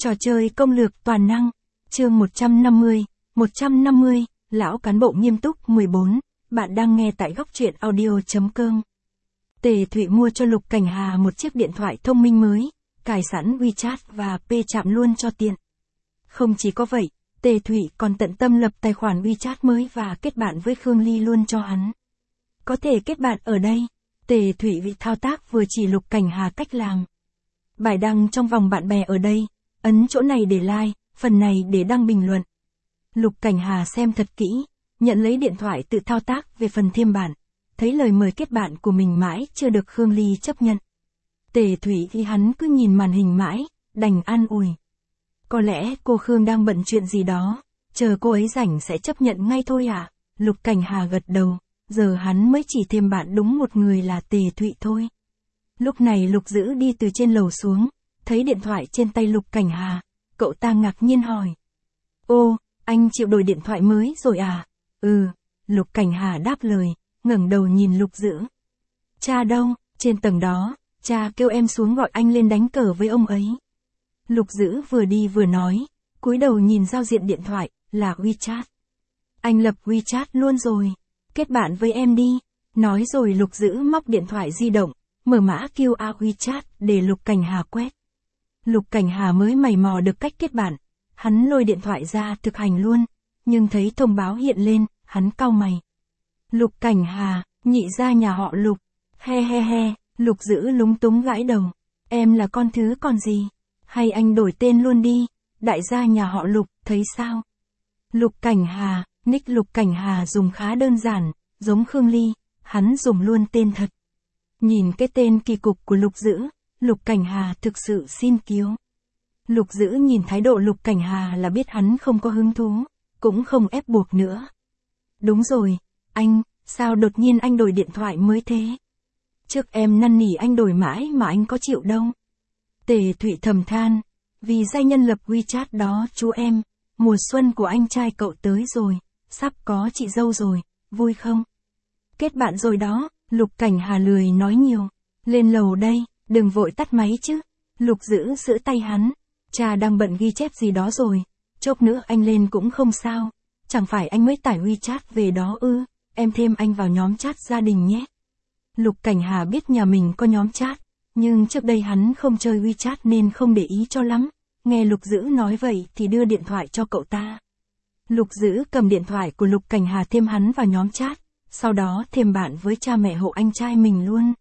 Trò chơi công lược toàn năng. Chương 150, Lão cán bộ nghiêm túc 14. Bạn đang nghe tại góc truyện audio.com. Tề Thụy mua cho Lục Cảnh Hà một chiếc điện thoại thông minh mới, cài sẵn WeChat và P chạm luôn cho tiện. Không chỉ có vậy, Tề Thụy còn tận tâm lập tài khoản WeChat mới và kết bạn với Khương Ly luôn cho hắn. Có thể kết bạn ở đây. Tề Thụy vị thao tác vừa chỉ Lục Cảnh Hà cách làm. Bài đăng trong vòng bạn bè ở đây, ấn chỗ này để like, phần này để đăng bình luận. Lục Cảnh Hà xem thật kỹ, nhận lấy điện thoại tự thao tác về phần thêm bạn, thấy lời mời kết bạn của mình mãi chưa được Khương Ly chấp nhận. Tề Thụy thì hắn cứ nhìn màn hình mãi, đành an ủi. Có lẽ cô Khương đang bận chuyện gì đó, chờ cô ấy rảnh sẽ chấp nhận ngay thôi à? Lục Cảnh Hà gật đầu, giờ hắn mới chỉ thêm bạn đúng một người là Tề Thụy thôi. Lúc này Lục Dữ đi từ trên lầu xuống, thấy điện thoại trên tay Lục Cảnh Hà, cậu ta ngạc nhiên hỏi. Ô, anh chịu đổi điện thoại mới rồi à? Ừ, Lục Cảnh Hà đáp lời, ngẩng đầu nhìn Lục Dữ. Cha đâu? Trên tầng đó, cha kêu em xuống gọi anh lên đánh cờ với ông ấy. Lục Dữ vừa đi vừa nói, cúi đầu nhìn giao diện điện thoại, là WeChat. Anh lập WeChat luôn rồi, kết bạn với em đi. Nói rồi Lục Dữ móc điện thoại di động, mở mã QR WeChat để Lục Cảnh Hà quét. Lục Cảnh Hà mới mày mò được cách kết bạn, hắn lôi điện thoại ra thực hành luôn, nhưng thấy thông báo hiện lên, hắn cau mày. Lục Cảnh Hà, nhị gia nhà họ Lục. He he he, Lục Dữ lúng túng gãi đầu. Em là con thứ còn gì? Hay anh đổi tên luôn đi, đại gia nhà họ Lục, thấy sao? Lục Cảnh Hà, nick Lục Cảnh Hà dùng khá đơn giản, giống Khương Ly, hắn dùng luôn tên thật. Nhìn cái tên kỳ cục của Lục Dữ, Lục Cảnh Hà thực sự xin cứu. Lục Dữ nhìn thái độ Lục Cảnh Hà là biết hắn không có hứng thú, cũng không ép buộc nữa. Đúng rồi, anh, sao đột nhiên anh đổi điện thoại mới thế? Trước em năn nỉ anh đổi mãi mà anh có chịu đâu. Tề Thụy thầm than, vì giai nhân lập WeChat đó chú em, mùa xuân của anh trai cậu tới rồi, sắp có chị dâu rồi, vui không? Kết bạn rồi đó. Lục Cảnh Hà lười nói nhiều. Lên lầu đây, đừng vội tắt máy chứ. Lục Dữ giữ tay hắn. Cha đang bận ghi chép gì đó rồi. Chốc nữa anh lên cũng không sao. Chẳng phải anh mới tải WeChat về đó ư. Em thêm anh vào nhóm chat gia đình nhé. Lục Cảnh Hà biết nhà mình có nhóm chat, nhưng trước đây hắn không chơi WeChat nên không để ý cho lắm. Nghe Lục Dữ nói vậy thì đưa điện thoại cho cậu ta. Lục Dữ cầm điện thoại của Lục Cảnh Hà thêm hắn vào nhóm chat. Sau đó thêm bạn với cha mẹ hộ anh trai mình luôn.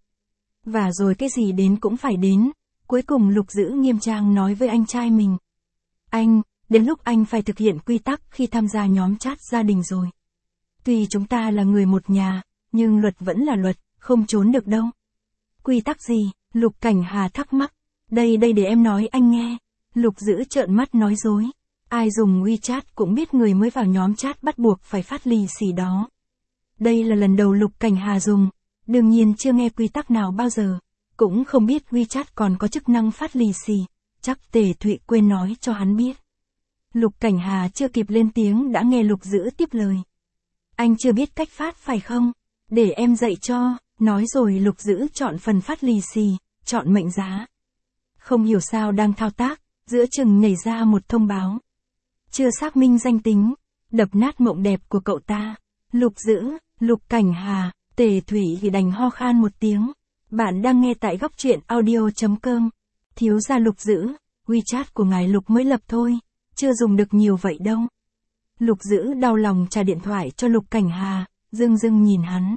Và rồi cái gì đến cũng phải đến. Cuối cùng Lục Dữ nghiêm trang nói với anh trai mình. Anh, đến lúc anh phải thực hiện quy tắc khi tham gia nhóm chat gia đình rồi. Tuy chúng ta là người một nhà, nhưng luật vẫn là luật, không trốn được đâu. Quy tắc gì? Lục Cảnh Hà thắc mắc. Đây để em nói anh nghe. Lục Dữ trợn mắt nói dối. Ai dùng WeChat cũng biết người mới vào nhóm chat bắt buộc phải phát lì xì đó. Đây là lần đầu Lục Cảnh Hà dùng, đương nhiên chưa nghe quy tắc nào bao giờ, cũng không biết WeChat còn có chức năng phát lì xì, chắc Tề Thụy quên nói cho hắn biết. Lục Cảnh Hà chưa kịp lên tiếng đã nghe Lục Dữ tiếp lời. Anh chưa biết cách phát phải không? Để em dạy cho, nói rồi Lục Dữ chọn phần phát lì xì, chọn mệnh giá. Không hiểu sao đang thao tác, giữa chừng nhảy ra một thông báo. Chưa xác minh danh tính, đập nát mộng đẹp của cậu ta. Lục Dữ, Lục Cảnh Hà, Tề Thụy thì đành ho khan một tiếng. Bạn đang nghe tại góc truyện audio.com. Thiếu gia Lục Dữ, WeChat của ngài Lục mới lập thôi, chưa dùng được nhiều vậy đâu. Lục Dữ đau lòng trả điện thoại cho Lục Cảnh Hà, dưng nhìn hắn.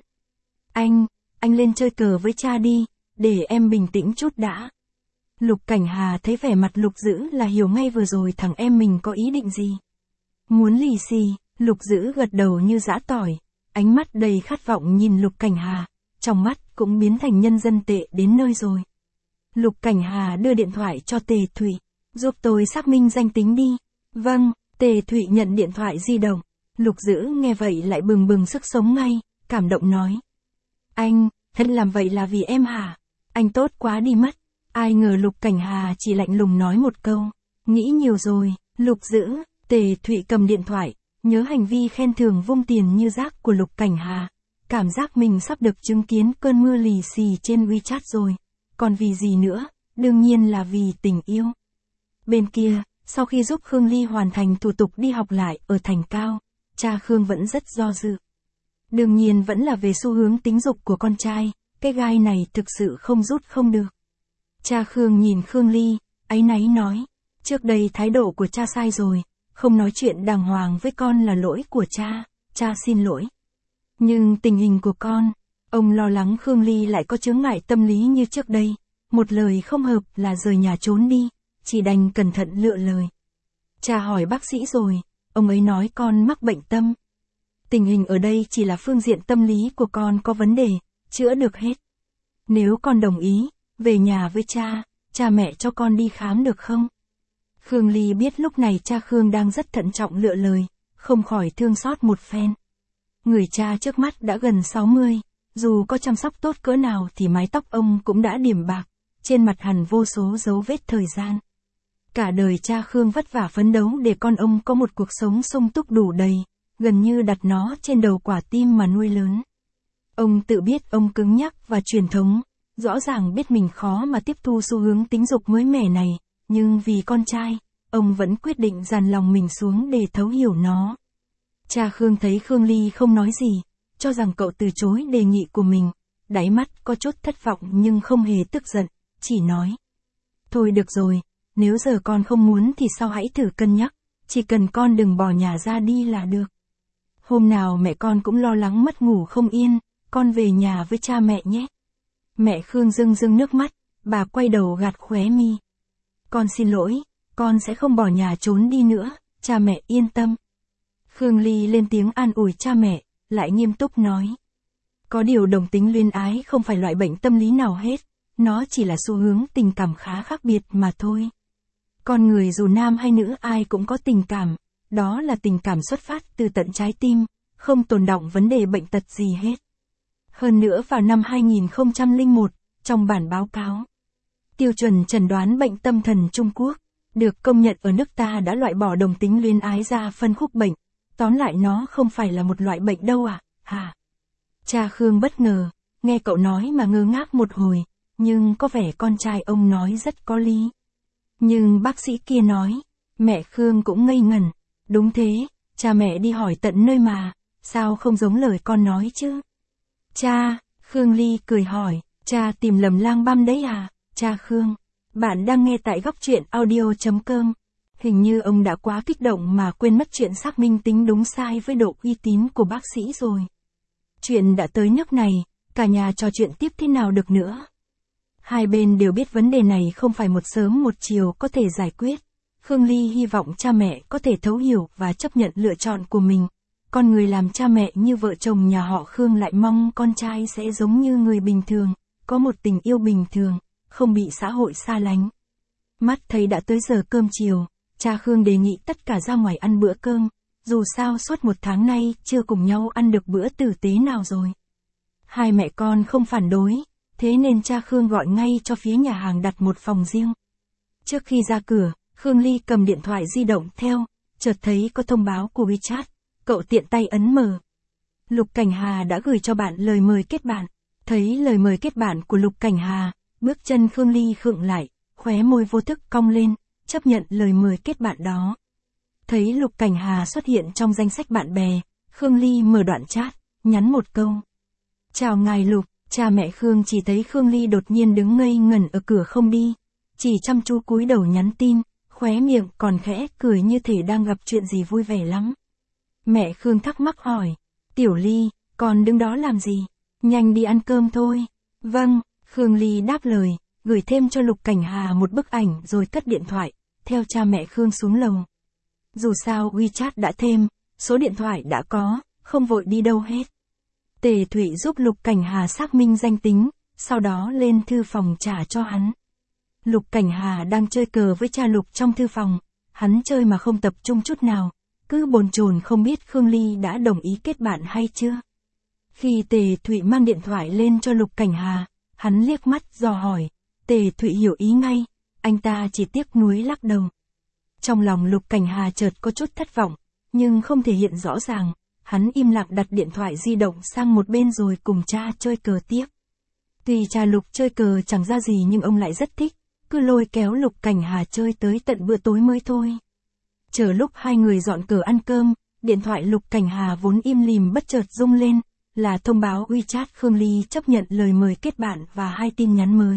Anh lên chơi cờ với cha đi, để em bình tĩnh chút đã. Lục Cảnh Hà thấy vẻ mặt Lục Dữ là hiểu ngay vừa rồi thằng em mình có ý định gì. Muốn lì xì, Lục Dữ gật đầu như giã tỏi. Ánh mắt đầy khát vọng nhìn Lục Cảnh Hà, trong mắt cũng biến thành nhân dân tệ đến nơi rồi. Lục Cảnh Hà đưa điện thoại cho Tề Thụy, giúp tôi xác minh danh tính đi. Vâng, Tề Thụy nhận điện thoại di động. Lục Dữ nghe vậy lại bừng sức sống ngay, cảm động nói. Anh, thật làm vậy là vì em hả? Anh tốt quá đi mất. Ai ngờ Lục Cảnh Hà chỉ lạnh lùng nói một câu. Nghĩ nhiều rồi, Lục Dữ. Tề Thụy cầm điện thoại. Nhớ hành vi khen thưởng vung tiền như rác của Lục Cảnh Hà. Cảm giác mình sắp được chứng kiến cơn mưa lì xì trên WeChat rồi. Còn vì gì nữa? Đương nhiên là vì tình yêu. Bên kia, sau khi giúp Khương Ly hoàn thành thủ tục đi học lại ở thành Cao, cha Khương vẫn rất do dự. Đương nhiên vẫn là về xu hướng tính dục của con trai, cái gai này thực sự không rút không được. Cha Khương nhìn Khương Ly, áy náy nói, trước đây thái độ của cha sai rồi, không nói chuyện đàng hoàng với con là lỗi của cha xin lỗi. Nhưng tình hình của con, ông lo lắng Khương Ly lại có chướng ngại tâm lý như trước đây, một lời không hợp là rời nhà trốn đi, chỉ đành cẩn thận lựa lời. Cha hỏi bác sĩ rồi, ông ấy nói con mắc bệnh tâm. Tình hình ở đây chỉ là phương diện tâm lý của con có vấn đề, chữa được hết. Nếu con đồng ý, về nhà với cha mẹ cho con đi khám được không? Khương Ly biết lúc này cha Khương đang rất thận trọng lựa lời, không khỏi thương xót một phen. Người cha trước mắt đã gần 60, dù có chăm sóc tốt cỡ nào thì mái tóc ông cũng đã điểm bạc, trên mặt hằn vô số dấu vết thời gian. Cả đời cha Khương vất vả phấn đấu để con ông có một cuộc sống sung túc đủ đầy, gần như đặt nó trên đầu quả tim mà nuôi lớn. Ông tự biết ông cứng nhắc và truyền thống, rõ ràng biết mình khó mà tiếp thu xu hướng tính dục mới mẻ này, nhưng vì con trai, ông vẫn quyết định dàn lòng mình xuống để thấu hiểu nó. Cha Khương thấy Khương Ly không nói gì, cho rằng cậu từ chối đề nghị của mình, đáy mắt có chút thất vọng nhưng không hề tức giận, chỉ nói. Thôi được rồi, nếu giờ con không muốn thì sau hãy thử cân nhắc, chỉ cần con đừng bỏ nhà ra đi là được. Hôm nào mẹ con cũng lo lắng mất ngủ không yên, con về nhà với cha mẹ nhé. Mẹ Khương rưng rưng nước mắt, bà quay đầu gạt khóe mi. Con xin lỗi, con sẽ không bỏ nhà trốn đi nữa, cha mẹ yên tâm. Khương Ly lên tiếng an ủi cha mẹ, lại nghiêm túc nói. Có điều đồng tính luyến ái không phải loại bệnh tâm lý nào hết, nó chỉ là xu hướng tình cảm khá khác biệt mà thôi. Con người dù nam hay nữ ai cũng có tình cảm, đó là tình cảm xuất phát từ tận trái tim, không tồn đọng vấn đề bệnh tật gì hết. Hơn nữa vào năm 2001, trong bản báo cáo, tiêu chuẩn chẩn đoán bệnh tâm thần Trung Quốc, được công nhận ở nước ta đã loại bỏ đồng tính luyến ái ra phân khúc bệnh, tóm lại nó không phải là một loại bệnh đâu à, hả? Cha Khương bất ngờ, nghe cậu nói mà ngơ ngác một hồi, nhưng có vẻ con trai ông nói rất có lý. Nhưng bác sĩ kia nói, mẹ Khương cũng ngây ngẩn, đúng thế, cha mẹ đi hỏi tận nơi mà, sao không giống lời con nói chứ? Cha, Khương Ly cười hỏi, cha tìm lầm lang băm đấy à? Cha Khương, bạn đang nghe tại góc truyện audio.com. Hình như ông đã quá kích động mà quên mất chuyện xác minh tính đúng sai với độ uy tín của bác sĩ rồi. Chuyện đã tới nước này, cả nhà trò chuyện tiếp thế nào được nữa. Hai bên đều biết vấn đề này không phải một sớm một chiều có thể giải quyết. Khương Ly hy vọng cha mẹ có thể thấu hiểu và chấp nhận lựa chọn của mình. Con người làm cha mẹ như vợ chồng nhà họ Khương lại mong con trai sẽ giống như người bình thường, có một tình yêu bình thường, không bị xã hội xa lánh. Mắt thấy đã tới giờ cơm chiều, cha Khương đề nghị tất cả ra ngoài ăn bữa cơm, dù sao suốt một tháng nay chưa cùng nhau ăn được bữa tử tế nào rồi. Hai mẹ con không phản đối, thế nên cha Khương gọi ngay cho phía nhà hàng đặt một phòng riêng. Trước khi ra cửa, Khương Ly cầm điện thoại di động theo, chợt thấy có thông báo của WeChat, cậu tiện tay ấn mở. Lục Cảnh Hà đã gửi cho bạn lời mời kết bạn, thấy lời mời kết bạn của Lục Cảnh Hà, bước chân Khương Ly khựng lại, khóe môi vô thức cong lên, chấp nhận lời mời kết bạn đó. Thấy Lục Cảnh Hà xuất hiện trong danh sách bạn bè, Khương Ly mở đoạn chat, nhắn một câu. Chào ngài Lục, cha mẹ Khương chỉ thấy Khương Ly đột nhiên đứng ngây ngẩn ở cửa không đi, chỉ chăm chú cúi đầu nhắn tin, khóe miệng còn khẽ cười như thể đang gặp chuyện gì vui vẻ lắm. Mẹ Khương thắc mắc hỏi, Tiểu Ly, con đứng đó làm gì? Nhanh đi ăn cơm thôi. Vâng, Khương Ly đáp lời, gửi thêm cho Lục Cảnh Hà một bức ảnh rồi cất điện thoại, theo cha mẹ Khương xuống lầu. Dù sao WeChat đã thêm, số điện thoại đã có, không vội đi đâu hết. Tề Thụy giúp Lục Cảnh Hà xác minh danh tính, sau đó lên thư phòng trả cho hắn. Lục Cảnh Hà đang chơi cờ với cha Lục trong thư phòng, hắn chơi mà không tập trung chút nào, cứ bồn chồn không biết Khương Ly đã đồng ý kết bạn hay chưa. Khi Tề Thụy mang điện thoại lên cho Lục Cảnh Hà, hắn liếc mắt dò hỏi, Tề Thụy hiểu ý ngay, anh ta chỉ tiếc nuối lắc đầu. Trong lòng Lục Cảnh Hà chợt có chút thất vọng, nhưng không thể hiện rõ ràng, hắn im lặng đặt điện thoại di động sang một bên rồi cùng cha chơi cờ tiếp. Tuy cha Lục chơi cờ chẳng ra gì nhưng ông lại rất thích, cứ lôi kéo Lục Cảnh Hà chơi tới tận bữa tối mới thôi. Chờ lúc hai người dọn cờ ăn cơm, điện thoại Lục Cảnh Hà vốn im lìm bất chợt rung lên, là thông báo WeChat Khương Ly chấp nhận lời mời kết bạn và 2 tin nhắn mới.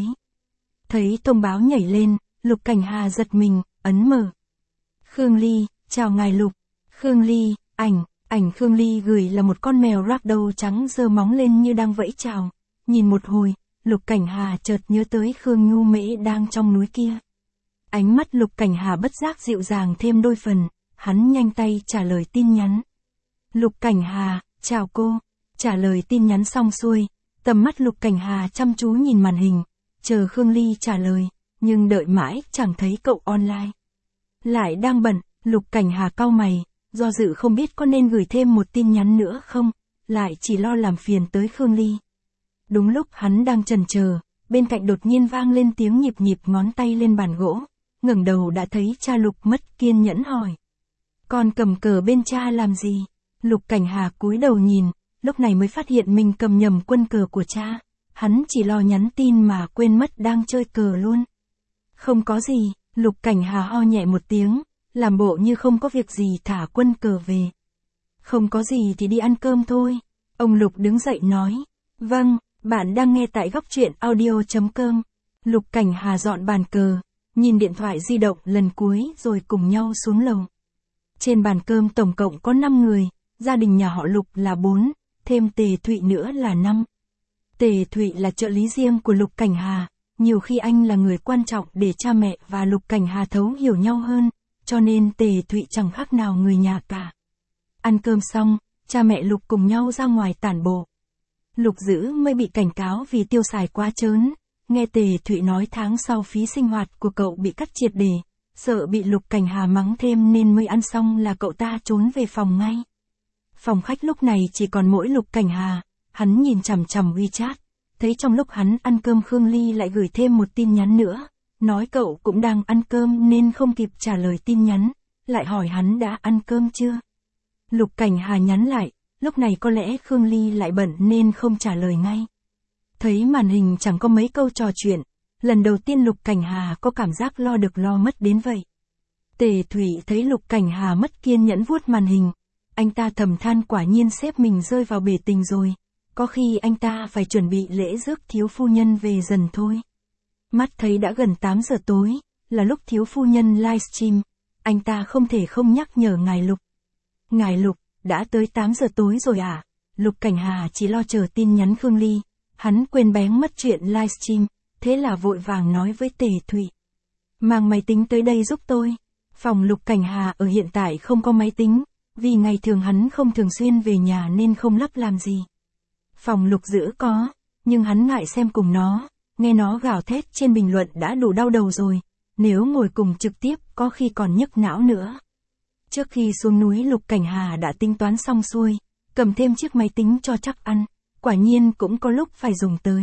Thấy thông báo nhảy lên, Lục Cảnh Hà giật mình, ấn mở. Khương Ly, chào ngài Lục. Khương Ly, ảnh Khương Ly gửi là một con mèo ragdoll trắng giơ móng lên như đang vẫy chào. Nhìn một hồi, Lục Cảnh Hà chợt nhớ tới Khương Nhu Mễ đang trong núi kia. Ánh mắt Lục Cảnh Hà bất giác dịu dàng thêm đôi phần, hắn nhanh tay trả lời tin nhắn. Lục Cảnh Hà, chào cô. Trả lời tin nhắn xong xuôi, tầm mắt Lục Cảnh Hà chăm chú nhìn màn hình, chờ Khương Ly trả lời, nhưng đợi mãi chẳng thấy cậu online. Lại đang bận, Lục Cảnh Hà cau mày, do dự không biết có nên gửi thêm một tin nhắn nữa không, lại chỉ lo làm phiền tới Khương Ly. Đúng lúc hắn đang chần chờ, bên cạnh đột nhiên vang lên tiếng nhịp nhịp ngón tay lên bàn gỗ, ngẩng đầu đã thấy cha Lục mất kiên nhẫn hỏi. Con cầm cờ bên cha làm gì? Lục Cảnh Hà cúi đầu nhìn, lúc này mới phát hiện mình cầm nhầm quân cờ của cha, hắn chỉ lo nhắn tin mà quên mất đang chơi cờ luôn. Không có gì, Lục Cảnh Hà ho nhẹ một tiếng, làm bộ như không có việc gì thả quân cờ về. Không có gì thì đi ăn cơm thôi. Ông Lục đứng dậy nói. Vâng, bạn đang nghe tại góc truyện audio.com. Lục Cảnh Hà dọn bàn cờ, nhìn điện thoại di động lần cuối rồi cùng nhau xuống lầu. Trên bàn cơm tổng cộng có 5 người, gia đình nhà họ Lục là 4, thêm Tề Thụy nữa là 5. Tề Thụy là trợ lý riêng của Lục Cảnh Hà, nhiều khi anh là người quan trọng để cha mẹ và Lục Cảnh Hà thấu hiểu nhau hơn, cho nên Tề Thụy chẳng khác nào người nhà cả. Ăn cơm xong, cha mẹ Lục cùng nhau ra ngoài tản bộ. Lục Dữ mới bị cảnh cáo vì tiêu xài quá trớn, nghe Tề Thụy nói tháng sau phí sinh hoạt của cậu bị cắt triệt để, sợ bị Lục Cảnh Hà mắng thêm nên mới ăn xong là cậu ta trốn về phòng ngay. Phòng khách lúc này chỉ còn mỗi Lục Cảnh Hà, hắn nhìn chằm chằm WeChat, thấy trong lúc hắn ăn cơm Khương Ly lại gửi thêm một tin nhắn nữa, nói cậu cũng đang ăn cơm nên không kịp trả lời tin nhắn, lại hỏi hắn đã ăn cơm chưa. Lục Cảnh Hà nhắn lại, lúc này có lẽ Khương Ly lại bận nên không trả lời ngay. Thấy màn hình chẳng có mấy câu trò chuyện, lần đầu tiên Lục Cảnh Hà có cảm giác lo được lo mất đến vậy. Tề Thụy thấy Lục Cảnh Hà mất kiên nhẫn vuốt màn hình, anh ta thầm than quả nhiên sếp mình rơi vào bể tình rồi, có khi anh ta phải chuẩn bị lễ rước thiếu phu nhân về dần thôi. Mắt thấy đã gần 8 giờ tối, là lúc thiếu phu nhân livestream, anh ta không thể không nhắc nhở ngài Lục. Ngài Lục, đã tới 8 giờ tối rồi à? Lục Cảnh Hà chỉ lo chờ tin nhắn Khương Ly, hắn quên bén mất chuyện livestream, thế là vội vàng nói với Tề Thụy. Mang máy tính tới đây giúp tôi. Phòng Lục Cảnh Hà ở hiện tại không có máy tính, vì ngày thường hắn không thường xuyên về nhà nên không lắp làm gì. Phòng Lục Dữ có, nhưng hắn ngại xem cùng nó, nghe nó gào thét trên bình luận đã đủ đau đầu rồi, nếu ngồi cùng trực tiếp có khi còn nhức não nữa. Trước khi xuống núi Lục Cảnh Hà đã tính toán xong xuôi, cầm thêm chiếc máy tính cho chắc ăn, quả nhiên cũng có lúc phải dùng tới.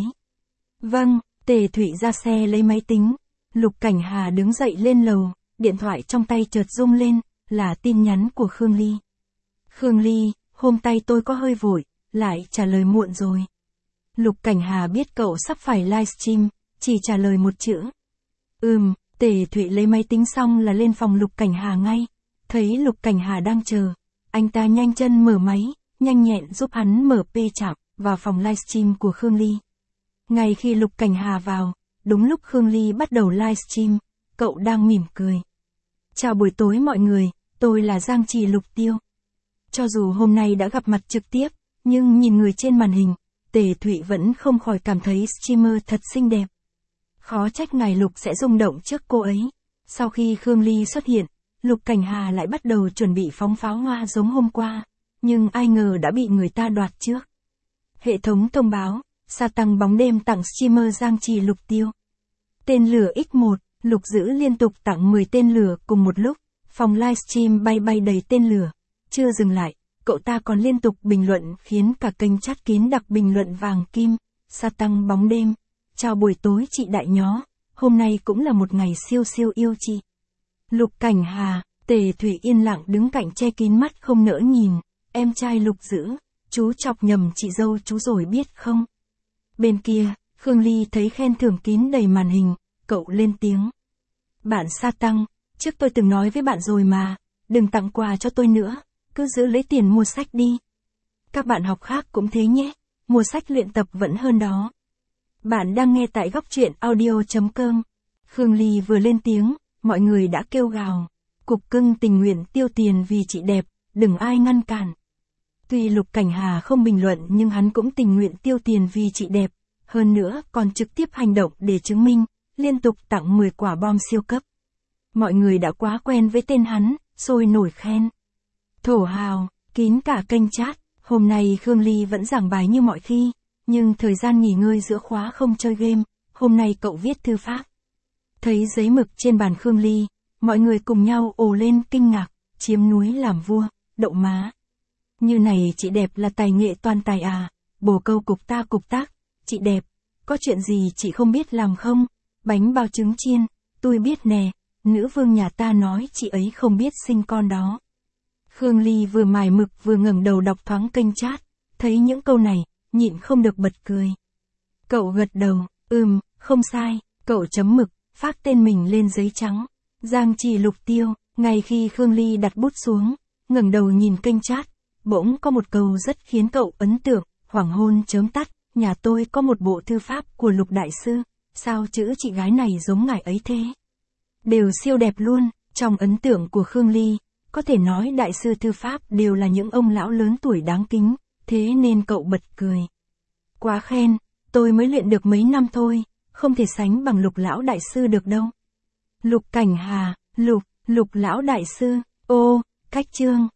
Vâng, Tề Thụy ra xe lấy máy tính, Lục Cảnh Hà đứng dậy lên lầu, điện thoại trong tay chợt rung lên, là tin nhắn của Khương Ly. Khương Ly, hôm tay tôi có hơi vội, lại trả lời muộn rồi. Lục Cảnh Hà biết cậu sắp phải livestream, chỉ trả lời một chữ. Tề Thụy lấy máy tính xong là lên phòng Lục Cảnh Hà ngay. Thấy Lục Cảnh Hà đang chờ, anh ta nhanh chân mở máy, nhanh nhẹn giúp hắn mở chạm vào phòng livestream của Khương Ly. Ngay khi Lục Cảnh Hà vào, đúng lúc Khương Ly bắt đầu livestream, cậu đang mỉm cười. Chào buổi tối mọi người, tôi là Giang Trì Lục Tiêu. Cho dù hôm nay đã gặp mặt trực tiếp, nhưng nhìn người trên màn hình, Tề Thụy vẫn không khỏi cảm thấy streamer thật xinh đẹp. Khó trách ngài Lục sẽ rung động trước cô ấy. Sau khi Khương Ly xuất hiện, Lục Cảnh Hà lại bắt đầu chuẩn bị phóng pháo hoa giống hôm qua, nhưng ai ngờ đã bị người ta đoạt trước. Hệ thống thông báo, sa tăng bóng đêm tặng streamer Giang Trì Lục Tiêu. Tên lửa X1, Lục Dữ liên tục tặng 10 tên lửa cùng một lúc, phòng livestream bay bay đầy tên lửa. Chưa dừng lại, cậu ta còn liên tục bình luận khiến cả kênh chat kín đặc bình luận vàng kim. Sa tăng bóng đêm, chào buổi tối chị đại nhó, hôm nay cũng là một ngày siêu siêu yêu chị. Lục Cảnh Hà, Tề Thụy yên lặng đứng cạnh che kín mắt không nỡ nhìn, em trai Lục Dữ, chú chọc nhầm chị dâu chú rồi biết không? Bên kia, Khương Ly thấy khen thưởng kín đầy màn hình, cậu lên tiếng. Bạn Sa Tăng, trước tôi từng nói với bạn rồi mà, đừng tặng quà cho tôi nữa, cứ giữ lấy tiền mua sách đi. Các bạn học khác cũng thế nhé, mua sách luyện tập vẫn hơn đó. Bạn đang nghe tại góc truyện audio.com. Khương Ly vừa lên tiếng, mọi người đã kêu gào. Cục Cưng tình nguyện tiêu tiền vì chị đẹp, đừng ai ngăn cản. Tuy Lục Cảnh Hà không bình luận nhưng hắn cũng tình nguyện tiêu tiền vì chị đẹp, hơn nữa còn trực tiếp hành động để chứng minh, liên tục tặng 10 quả bom siêu cấp. Mọi người đã quá quen với tên hắn, sôi nổi khen. Thổ hào, kín cả kênh chat, hôm nay Khương Ly vẫn giảng bài như mọi khi, nhưng thời gian nghỉ ngơi giữa khóa không chơi game, hôm nay cậu viết thư pháp. Thấy giấy mực trên bàn Khương Ly, mọi người cùng nhau ồ lên kinh ngạc, chiếm núi làm vua, đậu má. Như này chị đẹp là tài nghệ toàn tài à, bồ câu cục ta cục tác, chị đẹp, có chuyện gì chị không biết làm không, bánh bao trứng chiên, tôi biết nè, nữ vương nhà ta nói chị ấy không biết sinh con đó. Khương Ly vừa mài mực vừa ngẩng đầu đọc thoáng kênh chat, thấy những câu này, nhịn không được bật cười. Cậu gật đầu, không sai, cậu chấm mực, phác tên mình lên giấy trắng. Giang Trì Lục Tiêu, ngay khi Khương Ly đặt bút xuống, ngẩng đầu nhìn kênh chat, bỗng có một câu rất khiến cậu ấn tượng, hoàng hôn chớm tắt, nhà tôi có một bộ thư pháp của Lục Đại Sư, sao chữ chị gái này giống ngài ấy thế? Đều siêu đẹp luôn, trong ấn tượng của Khương Ly, có thể nói đại sư thư pháp đều là những ông lão lớn tuổi đáng kính, thế nên cậu bật cười. Quá khen, tôi mới luyện được mấy năm thôi, không thể sánh bằng Lục lão đại sư được đâu. Lục Cảnh Hà, Lục lão đại sư, ô, cách chương.